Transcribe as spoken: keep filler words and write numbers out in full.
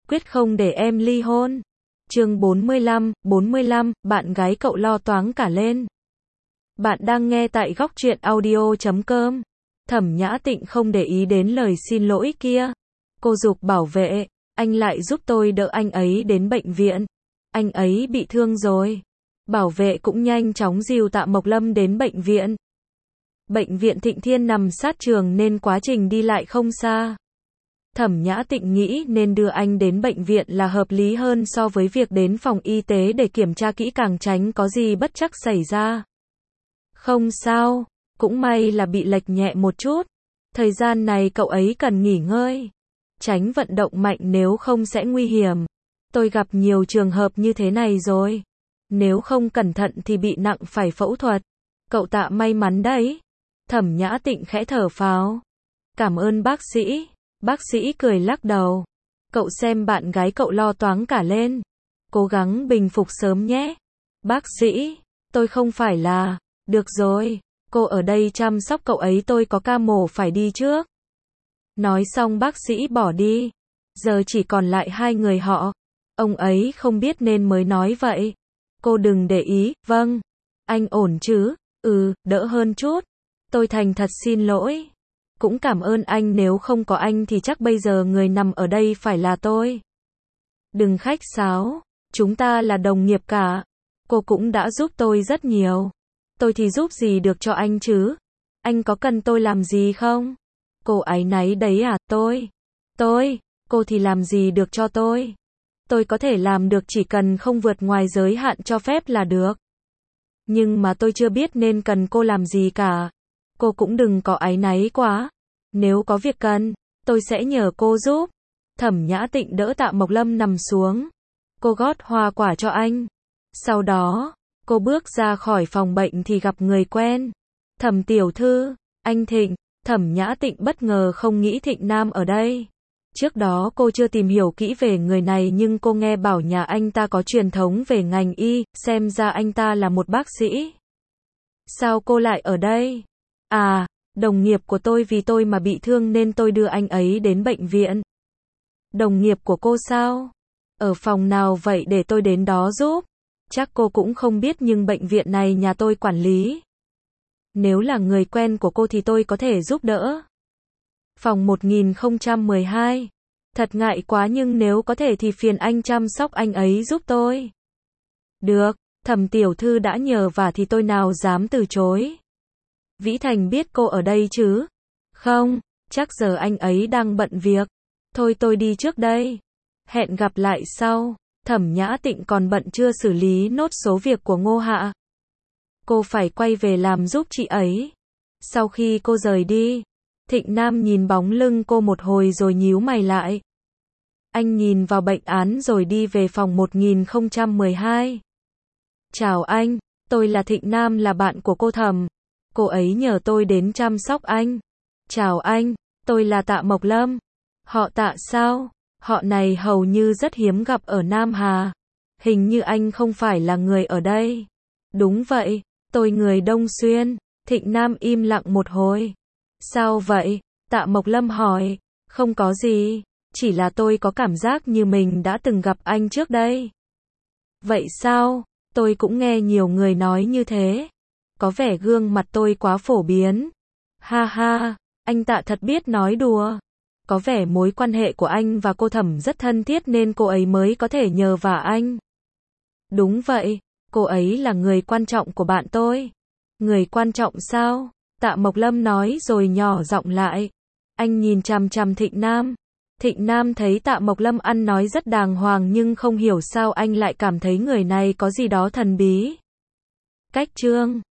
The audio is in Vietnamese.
quyết không để em ly hôn. Chương bốn mươi lăm, bốn mươi lăm, bạn gái cậu lo toáng cả lên. Bạn đang nghe tại góc truyện audio chấm com. Thẩm Nhã Tịnh không để ý đến lời xin lỗi kia. Cô giục bảo vệ, anh lại giúp tôi đỡ anh ấy đến bệnh viện. Anh ấy bị thương rồi. Bảo vệ cũng nhanh chóng dìu Tạ Mộc Lâm đến bệnh viện. Bệnh viện Thịnh Thiên nằm sát trường nên quá trình đi lại không xa. Thẩm Nhã Tịnh nghĩ nên đưa anh đến bệnh viện là hợp lý hơn so với việc đến phòng y tế để kiểm tra kỹ càng tránh có gì bất trắc xảy ra. Không sao, cũng may là bị lệch nhẹ một chút. Thời gian này cậu ấy cần nghỉ ngơi, tránh vận động mạnh nếu không sẽ nguy hiểm. Tôi gặp nhiều trường hợp như thế này rồi. Nếu không cẩn thận thì bị nặng phải phẫu thuật. Cậu Tạ may mắn đấy. Thẩm Nhã Tịnh khẽ thở phào. Cảm ơn bác sĩ. Bác sĩ cười lắc đầu. Cậu xem bạn gái cậu lo toáng cả lên. Cố gắng bình phục sớm nhé. Bác sĩ, tôi không phải là... Được rồi, cô ở đây chăm sóc cậu ấy, tôi có ca mổ phải đi trước. Nói xong bác sĩ bỏ đi. Giờ chỉ còn lại hai người họ. Ông ấy không biết nên mới nói vậy. Cô đừng để ý, vâng. Anh ổn chứ? Ừ, đỡ hơn chút. Tôi thành thật xin lỗi. Cũng cảm ơn anh, nếu không có anh thì chắc bây giờ người nằm ở đây phải là tôi. Đừng khách sáo, chúng ta là đồng nghiệp cả. Cô cũng đã giúp tôi rất nhiều. Tôi thì giúp gì được cho anh chứ? Anh có cần tôi làm gì không? Cô áy náy đấy à? Tôi, tôi, cô thì làm gì được cho tôi? Tôi có thể làm được chỉ cần không vượt ngoài giới hạn cho phép là được. Nhưng mà tôi chưa biết nên cần cô làm gì cả. Cô cũng đừng có áy náy quá. Nếu có việc cần, tôi sẽ nhờ cô giúp. Thẩm Nhã Tịnh đỡ Tạ Mộc Lâm nằm xuống. Cô gót hoa quả cho anh. Sau đó, cô bước ra khỏi phòng bệnh thì gặp người quen. Thẩm tiểu thư, anh Thịnh. Thẩm Nhã Tịnh bất ngờ không nghĩ Thịnh Nam ở đây. Trước đó cô chưa tìm hiểu kỹ về người này nhưng cô nghe bảo nhà anh ta có truyền thống về ngành y, xem ra anh ta là một bác sĩ. Sao cô lại ở đây? À, đồng nghiệp của tôi, vì tôi mà bị thương nên tôi đưa anh ấy đến bệnh viện. Đồng nghiệp của cô sao? Ở phòng nào vậy để tôi đến đó giúp? Chắc cô cũng không biết nhưng bệnh viện này nhà tôi quản lý. Nếu là người quen của cô thì tôi có thể giúp đỡ. Phòng một nghìn không trăm mười hai. Thật ngại quá nhưng nếu có thể thì phiền anh chăm sóc anh ấy giúp tôi. Được, Thẩm tiểu thư đã nhờ vả thì tôi nào dám từ chối. Vĩ Thành biết cô ở đây chứ? Không, chắc giờ anh ấy đang bận việc. Thôi tôi đi trước đây. Hẹn gặp lại sau. Thẩm Nhã Tịnh còn bận chưa xử lý nốt số việc của Ngô Hạ. Cô phải quay về làm giúp chị ấy. Sau khi cô rời đi, Thịnh Nam nhìn bóng lưng cô một hồi rồi nhíu mày lại. Anh nhìn vào bệnh án rồi đi về phòng một nghìn không trăm mười hai. Chào anh, tôi là Thịnh Nam, là bạn của cô Thẩm. Cô ấy nhờ tôi đến chăm sóc anh. Chào anh, tôi là Tạ Mộc Lâm. Họ Tạ sao? Họ này hầu như rất hiếm gặp ở Nam Hà. Hình như anh không phải là người ở đây. Đúng vậy, tôi người Đông Xuyên. Thịnh Nam im lặng một hồi. Sao vậy? Tạ Mộc Lâm hỏi. Không có gì, chỉ là tôi có cảm giác như mình đã từng gặp anh trước đây. Vậy sao? Tôi cũng nghe nhiều người nói như thế. Có vẻ gương mặt tôi quá phổ biến. Ha ha, anh Tạ thật biết nói đùa. Có vẻ mối quan hệ của anh và cô Thẩm rất thân thiết nên cô ấy mới có thể nhờ vả anh. Đúng vậy, cô ấy là người quan trọng của bạn tôi. Người quan trọng sao? Tạ Mộc Lâm nói rồi nhỏ giọng lại. Anh nhìn chằm chằm Thịnh Nam. Thịnh Nam thấy Tạ Mộc Lâm ăn nói rất đàng hoàng nhưng không hiểu sao anh lại cảm thấy người này có gì đó thần bí. Cách chương